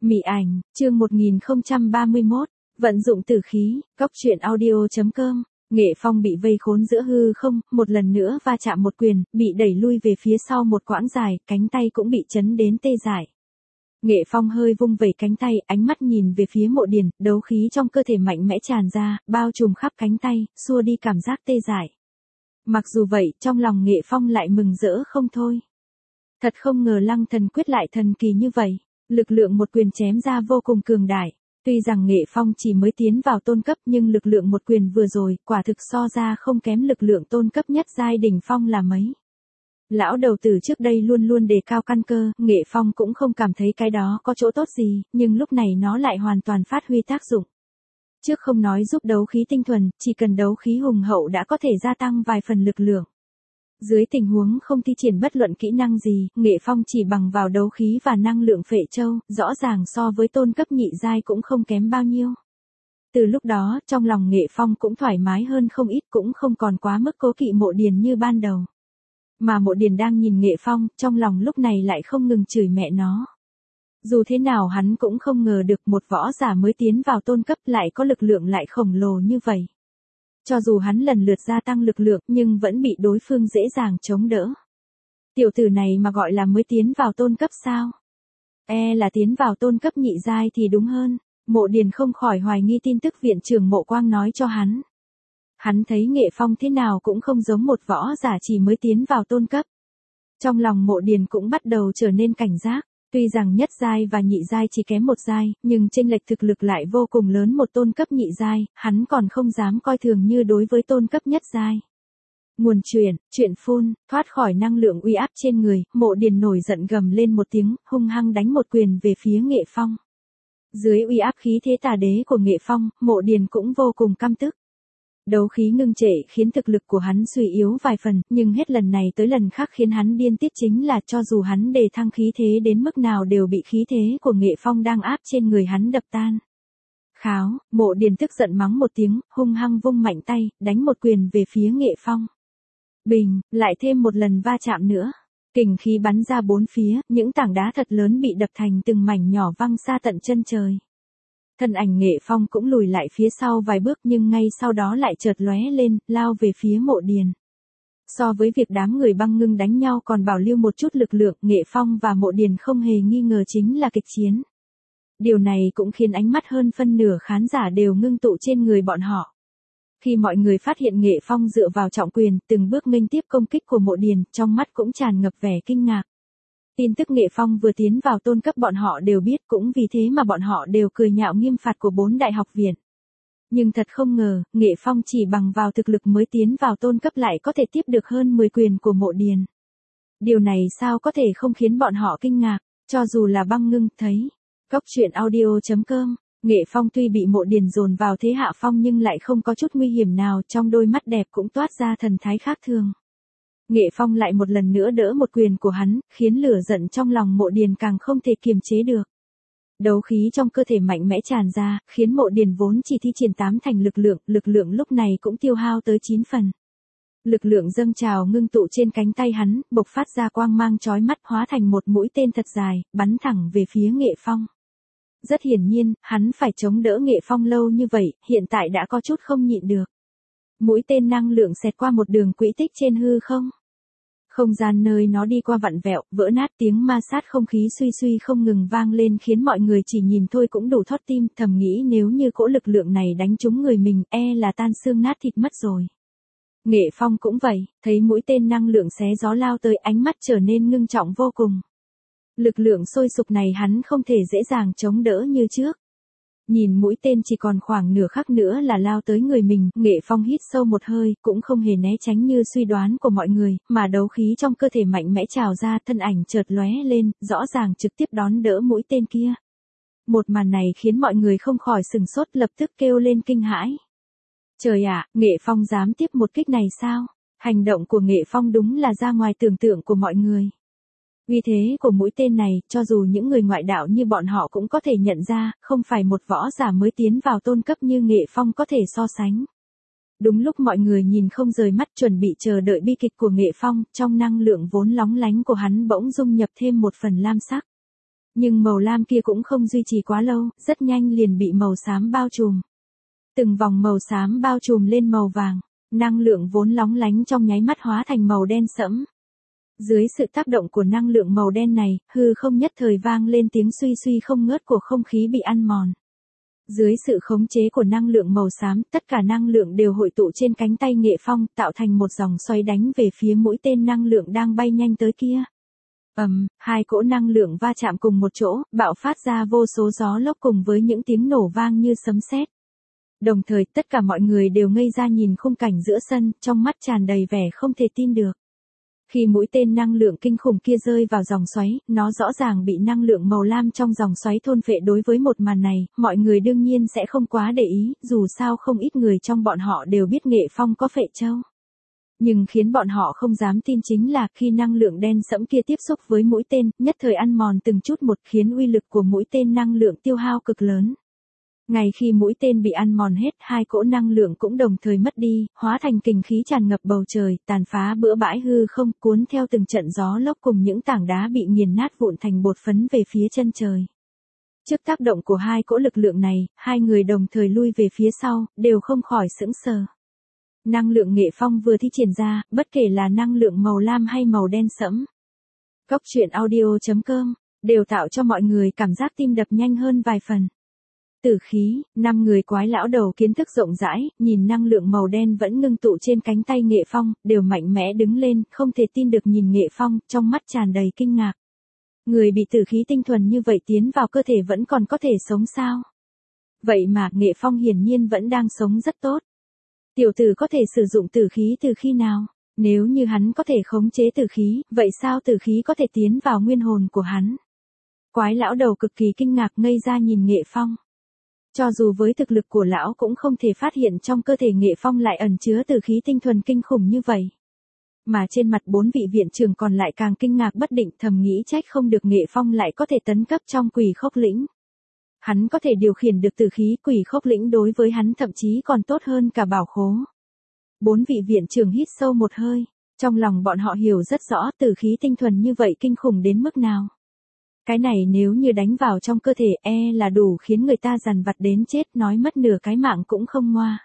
Mị ảnh, chương 1031, vận dụng tử khí, góc truyện audio.com. Nghệ Phong bị vây khốn giữa hư không, một lần nữa va chạm một quyền, bị đẩy lui về phía sau một quãng dài, cánh tay cũng bị chấn đến tê dại. Nghệ Phong hơi vung vẩy cánh tay, ánh mắt nhìn về phía Mộ Điền, đấu khí trong cơ thể mạnh mẽ tràn ra, bao trùm khắp cánh tay, xua đi cảm giác tê dại. Mặc dù vậy, trong lòng Nghệ Phong lại mừng rỡ không thôi. Thật không ngờ Lăng Thần quyết lại thần kỳ như vậy. Lực lượng một quyền chém ra vô cùng cường đại. Tuy rằng Nghệ Phong chỉ mới tiến vào tôn cấp nhưng lực lượng một quyền vừa rồi quả thực so ra không kém lực lượng tôn cấp nhất giai đỉnh phong là mấy. Lão đầu tử trước đây luôn luôn đề cao căn cơ, Nghệ Phong cũng không cảm thấy cái đó có chỗ tốt gì, nhưng lúc này nó lại hoàn toàn phát huy tác dụng. Trước không nói giúp đấu khí tinh thuần, chỉ cần đấu khí hùng hậu đã có thể gia tăng vài phần lực lượng. Dưới tình huống không thi triển bất luận kỹ năng gì, Nghệ Phong chỉ bằng vào đấu khí và năng lượng phệ châu, rõ ràng so với tôn cấp nhị giai cũng không kém bao nhiêu. Từ lúc đó, trong lòng Nghệ Phong cũng thoải mái hơn không ít, cũng không còn quá mức cố kỵ Mộ Điền như ban đầu. Mà Mộ Điền đang nhìn Nghệ Phong, trong lòng lúc này lại không ngừng chửi mẹ nó. Dù thế nào hắn cũng không ngờ được một võ giả mới tiến vào tôn cấp lại có lực lượng lại khổng lồ như vậy. Cho dù hắn lần lượt gia tăng lực lượng nhưng vẫn bị đối phương dễ dàng chống đỡ. Tiểu tử này mà gọi là mới tiến vào tôn cấp sao? Là tiến vào tôn cấp nhị giai thì đúng hơn. Mộ Điền không khỏi hoài nghi tin tức viện trưởng Mộ Quang nói cho hắn. Hắn thấy Nghệ Phong thế nào cũng không giống một võ giả chỉ mới tiến vào tôn cấp. Trong lòng Mộ Điền cũng bắt đầu trở nên cảnh giác. Tuy rằng nhất giai và nhị giai chỉ kém một giai, nhưng chênh lệch thực lực lại vô cùng lớn, một tôn cấp nhị giai, hắn còn không dám coi thường như đối với tôn cấp nhất giai. Nguồn chuyện phun, thoát khỏi năng lượng uy áp trên người, Mộ Điền nổi giận gầm lên một tiếng, hung hăng đánh một quyền về phía Nghệ Phong. Dưới uy áp khí thế tà đế của Nghệ Phong, Mộ Điền cũng vô cùng căm tức. Đấu khí ngưng trệ khiến thực lực của hắn suy yếu vài phần, nhưng hết lần này tới lần khác khiến hắn điên tiết chính là cho dù hắn đề thăng khí thế đến mức nào đều bị khí thế của Nghệ Phong đang áp trên người hắn đập tan. Kháo, Mộ Điền tức giận mắng một tiếng, hung hăng vung mạnh tay, đánh một quyền về phía Nghệ Phong. Bình, lại thêm một lần va chạm nữa. Kình khí bắn ra bốn phía, những tảng đá thật lớn bị đập thành từng mảnh nhỏ văng xa tận chân trời. Thân ảnh Nghệ Phong cũng lùi lại phía sau vài bước nhưng ngay sau đó lại chợt lóe lên, lao về phía Mộ Điền. So với việc đám người băng ngưng đánh nhau còn bảo lưu một chút lực lượng, Nghệ Phong và Mộ Điền không hề nghi ngờ chính là kịch chiến. Điều này cũng khiến ánh mắt hơn phân nửa khán giả đều ngưng tụ trên người bọn họ. Khi mọi người phát hiện Nghệ Phong dựa vào trọng quyền, từng bước nghênh tiếp công kích của Mộ Điền, trong mắt cũng tràn ngập vẻ kinh ngạc. Tin tức Nghệ Phong vừa tiến vào tôn cấp bọn họ đều biết, cũng vì thế mà bọn họ đều cười nhạo nghiêm phạt của 4 đại học viện. Nhưng thật không ngờ, Nghệ Phong chỉ bằng vào thực lực mới tiến vào tôn cấp lại có thể tiếp được hơn 10 quyền của Mộ Điền. Điều này sao có thể không khiến bọn họ kinh ngạc, cho dù là băng ngưng thấy. Góc truyện audio.com. Nghệ Phong tuy bị Mộ Điền dồn vào thế hạ phong nhưng lại không có chút nguy hiểm nào, trong đôi mắt đẹp cũng toát ra thần thái khác thường. Nghệ Phong lại một lần nữa đỡ một quyền của hắn, khiến lửa giận trong lòng Mộ Điền càng không thể kiềm chế được. Đấu khí trong cơ thể mạnh mẽ tràn ra, khiến Mộ Điền vốn chỉ thi triển 8 thành lực lượng lúc này cũng tiêu hao tới 9 phần. Lực lượng dâng trào ngưng tụ trên cánh tay hắn, bộc phát ra quang mang chói mắt hóa thành một mũi tên thật dài, bắn thẳng về phía Nghệ Phong. Rất hiển nhiên, hắn phải chống đỡ Nghệ Phong lâu như vậy, hiện tại đã có chút không nhịn được. Mũi tên năng lượng xẹt qua một đường quỹ tích trên hư không. Không gian nơi nó đi qua vặn vẹo, vỡ nát, tiếng ma sát không khí suy suy không ngừng vang lên khiến mọi người chỉ nhìn thôi cũng đủ thót tim, thầm nghĩ nếu như cỗ lực lượng này đánh trúng người mình, là tan xương nát thịt mất rồi. Nghệ Phong cũng vậy, thấy mũi tên năng lượng xé gió lao tới, ánh mắt trở nên ngưng trọng vô cùng. Lực lượng sôi sục này hắn không thể dễ dàng chống đỡ như trước. Nhìn mũi tên chỉ còn khoảng nửa khắc nữa là lao tới người mình, Nghệ Phong hít sâu một hơi, cũng không hề né tránh như suy đoán của mọi người, mà đấu khí trong cơ thể mạnh mẽ trào ra, thân ảnh chợt lóe lên, rõ ràng trực tiếp đón đỡ mũi tên kia. Một màn này khiến mọi người không khỏi sừng sốt, lập tức kêu lên kinh hãi. Trời ạ, Nghệ Phong dám tiếp một kích này sao? Hành động của Nghệ Phong đúng là ra ngoài tưởng tượng của mọi người. Uy thế của mũi tên này, cho dù những người ngoại đạo như bọn họ cũng có thể nhận ra, không phải một võ giả mới tiến vào tôn cấp như Nghệ Phong có thể so sánh. Đúng lúc mọi người nhìn không rời mắt chuẩn bị chờ đợi bi kịch của Nghệ Phong, trong năng lượng vốn lóng lánh của hắn bỗng dung nhập thêm một phần lam sắc. Nhưng màu lam kia cũng không duy trì quá lâu, rất nhanh liền bị màu xám bao trùm. Từng vòng màu xám bao trùm lên màu vàng, năng lượng vốn lóng lánh trong nháy mắt hóa thành màu đen sẫm. Dưới sự tác động của năng lượng màu đen này, hư không nhất thời vang lên tiếng suy suy không ngớt của không khí bị ăn mòn. Dưới sự khống chế của năng lượng màu xám, tất cả năng lượng đều hội tụ trên cánh tay Nghệ Phong, tạo thành một dòng xoáy đánh về phía mũi tên năng lượng đang bay nhanh tới kia. Hai cỗ năng lượng va chạm cùng một chỗ, bạo phát ra vô số gió lốc cùng với những tiếng nổ vang như sấm sét. Đồng thời, tất cả mọi người đều ngây ra nhìn khung cảnh giữa sân, trong mắt tràn đầy vẻ không thể tin được. Khi mũi tên năng lượng kinh khủng kia rơi vào dòng xoáy, nó rõ ràng bị năng lượng màu lam trong dòng xoáy thôn phệ. Đối với một màn này, mọi người đương nhiên sẽ không quá để ý, dù sao không ít người trong bọn họ đều biết Nghệ Phong có phệ châu. Nhưng khiến bọn họ không dám tin chính là khi năng lượng đen sẫm kia tiếp xúc với mũi tên, nhất thời ăn mòn từng chút một khiến uy lực của mũi tên năng lượng tiêu hao cực lớn. Ngay khi mũi tên bị ăn mòn hết, hai cỗ năng lượng cũng đồng thời mất đi, hóa thành kình khí tràn ngập bầu trời, tàn phá bừa bãi hư không, cuốn theo từng trận gió lốc cùng những tảng đá bị nghiền nát vụn thành bột phấn về phía chân trời. Trước tác động của hai cỗ lực lượng này, hai người đồng thời lui về phía sau, đều không khỏi sững sờ. Năng lượng Nghệ Phong vừa thi triển ra, bất kể là năng lượng màu lam hay màu đen sẫm. Cốc truyện audio.com đều tạo cho mọi người cảm giác tim đập nhanh hơn vài phần. Tử khí, 5 người quái lão đầu kiến thức rộng rãi, nhìn năng lượng màu đen vẫn ngưng tụ trên cánh tay Nghệ Phong, đều mạnh mẽ đứng lên, không thể tin được nhìn Nghệ Phong, trong mắt tràn đầy kinh ngạc. Người bị tử khí tinh thuần như vậy tiến vào cơ thể vẫn còn có thể sống sao? Vậy mà Nghệ Phong hiển nhiên vẫn đang sống rất tốt. Tiểu tử có thể sử dụng tử khí từ khi nào? Nếu như hắn có thể khống chế tử khí, vậy sao tử khí có thể tiến vào nguyên hồn của hắn? Quái lão đầu cực kỳ kinh ngạc ngây ra nhìn Nghệ Phong. Cho dù với thực lực của lão cũng không thể phát hiện trong cơ thể Nghệ Phong lại ẩn chứa tử khí tinh thuần kinh khủng như vậy. Mà trên mặt 4 vị viện trưởng còn lại càng kinh ngạc bất định, thầm nghĩ trách không được Nghệ Phong lại có thể tấn cấp trong Quỷ Khốc Lĩnh. Hắn có thể điều khiển được tử khí, Quỷ Khốc Lĩnh đối với hắn thậm chí còn tốt hơn cả bảo khố. 4 vị viện trưởng hít sâu một hơi, trong lòng bọn họ hiểu rất rõ tử khí tinh thuần như vậy kinh khủng đến mức nào. Cái này nếu như đánh vào trong cơ thể là đủ khiến người ta dằn vặt đến chết, nói mất nửa cái mạng cũng không ngoa.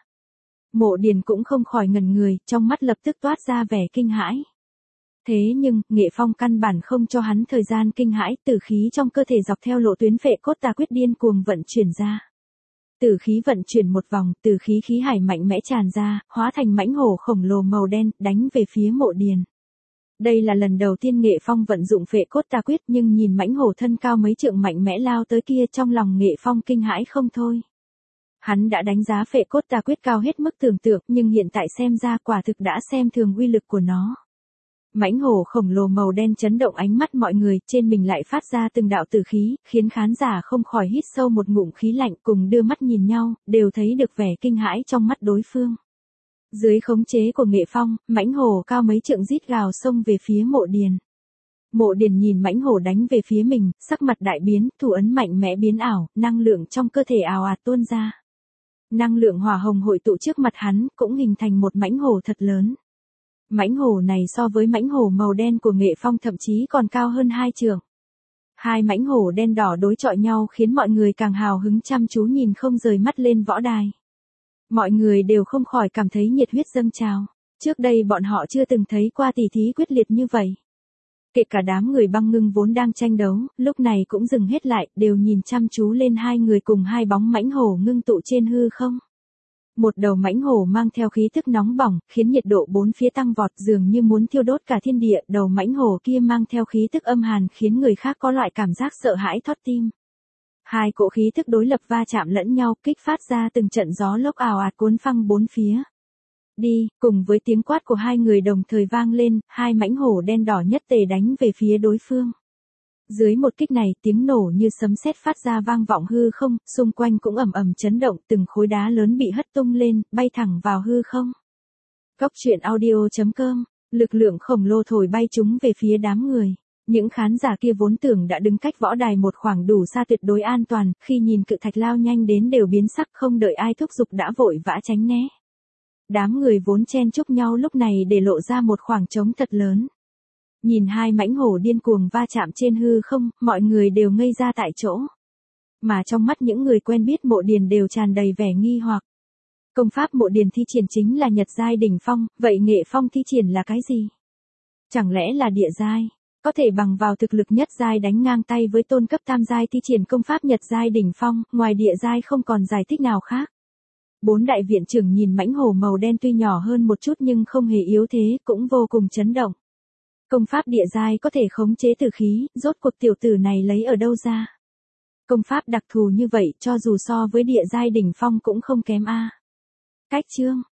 Mộ Điền cũng không khỏi ngẩn người, trong mắt lập tức toát ra vẻ kinh hãi. Thế nhưng, Nghệ Phong căn bản không cho hắn thời gian kinh hãi, tử khí trong cơ thể dọc theo lộ tuyến phệ cốt tà quyết điên cuồng vận chuyển ra. Tử khí vận chuyển một vòng, tử khí khí hải mạnh mẽ tràn ra, hóa thành mãnh hổ khổng lồ màu đen, đánh về phía Mộ Điền. Đây là lần đầu tiên Nghệ Phong vận dụng phệ cốt tà quyết, nhưng nhìn mãnh hổ thân cao mấy trượng mạnh mẽ lao tới kia, trong lòng Nghệ Phong kinh hãi không thôi. Hắn đã đánh giá phệ cốt tà quyết cao hết mức tưởng tượng, nhưng hiện tại xem ra quả thực đã xem thường uy lực của nó. Mãnh hổ khổng lồ màu đen chấn động ánh mắt mọi người, trên mình lại phát ra từng đạo tử khí, khiến khán giả không khỏi hít sâu một ngụm khí lạnh, cùng đưa mắt nhìn nhau, đều thấy được vẻ kinh hãi trong mắt đối phương. Dưới khống chế của Nghệ Phong, mãnh hổ cao mấy trượng rít gào xông về phía Mộ Điền. Mộ Điền nhìn mãnh hổ đánh về phía mình, sắc mặt đại biến, thủ ấn mạnh mẽ biến ảo, năng lượng trong cơ thể ào ạt tuôn ra. Năng lượng hỏa hồng hội tụ trước mặt hắn, cũng hình thành một mãnh hổ thật lớn. Mãnh hổ này so với mãnh hổ màu đen của Nghệ Phong thậm chí còn cao hơn 2 trượng. Hai mãnh hổ đen đỏ đối chọi nhau khiến mọi người càng hào hứng chăm chú nhìn không rời mắt lên võ đài. Mọi người đều không khỏi cảm thấy nhiệt huyết dâng trào. Trước đây bọn họ chưa từng thấy qua tỉ thí quyết liệt như vậy. Kể cả đám người băng ngưng vốn đang tranh đấu, lúc này cũng dừng hết lại, đều nhìn chăm chú lên hai người cùng hai bóng mãnh hổ ngưng tụ trên hư không. Một đầu mãnh hổ mang theo khí tức nóng bỏng, khiến nhiệt độ bốn phía tăng vọt, dường như muốn thiêu đốt cả thiên địa. Đầu mãnh hổ kia mang theo khí tức âm hàn, khiến người khác có loại cảm giác sợ hãi thót tim. Hai cỗ khí tức đối lập va chạm lẫn nhau, kích phát ra từng trận gió lốc ào ạt cuốn phăng bốn phía. Đi, cùng với tiếng quát của hai người đồng thời vang lên, hai mãnh hổ đen đỏ nhất tề đánh về phía đối phương. Dưới một kích này, tiếng nổ như sấm sét phát ra vang vọng hư không, xung quanh cũng ầm ầm chấn động, từng khối đá lớn bị hất tung lên, bay thẳng vào hư không. Cốc truyện audio.com, lực lượng khổng lồ thổi bay chúng về phía đám người. Những khán giả kia vốn tưởng đã đứng cách võ đài một khoảng đủ xa tuyệt đối an toàn, khi nhìn cự thạch lao nhanh đến đều biến sắc, không đợi ai thúc giục đã vội vã tránh né. Đám người vốn chen chúc nhau lúc này để lộ ra một khoảng trống thật lớn. Nhìn hai mãnh hổ điên cuồng va chạm trên hư không, mọi người đều ngây ra tại chỗ. Mà trong mắt những người quen biết Mộ Điền đều tràn đầy vẻ nghi hoặc. Công pháp Mộ Điền thi triển chính là Nhật giai đỉnh phong, vậy Nghệ Phong thi triển là cái gì? Chẳng lẽ là địa giai? Có thể bằng vào thực lực nhất giai đánh ngang tay với tôn cấp tam giai thi triển công pháp Nhật giai đỉnh phong, ngoài địa giai không còn giải thích nào khác. Bốn đại viện trưởng nhìn mãnh hổ màu đen tuy nhỏ hơn một chút nhưng không hề yếu thế, cũng vô cùng chấn động. Công pháp địa giai có thể khống chế tử khí, rốt cuộc tiểu tử này lấy ở đâu ra? Công pháp đặc thù như vậy cho dù so với địa giai đỉnh phong cũng không kém a. Cách chương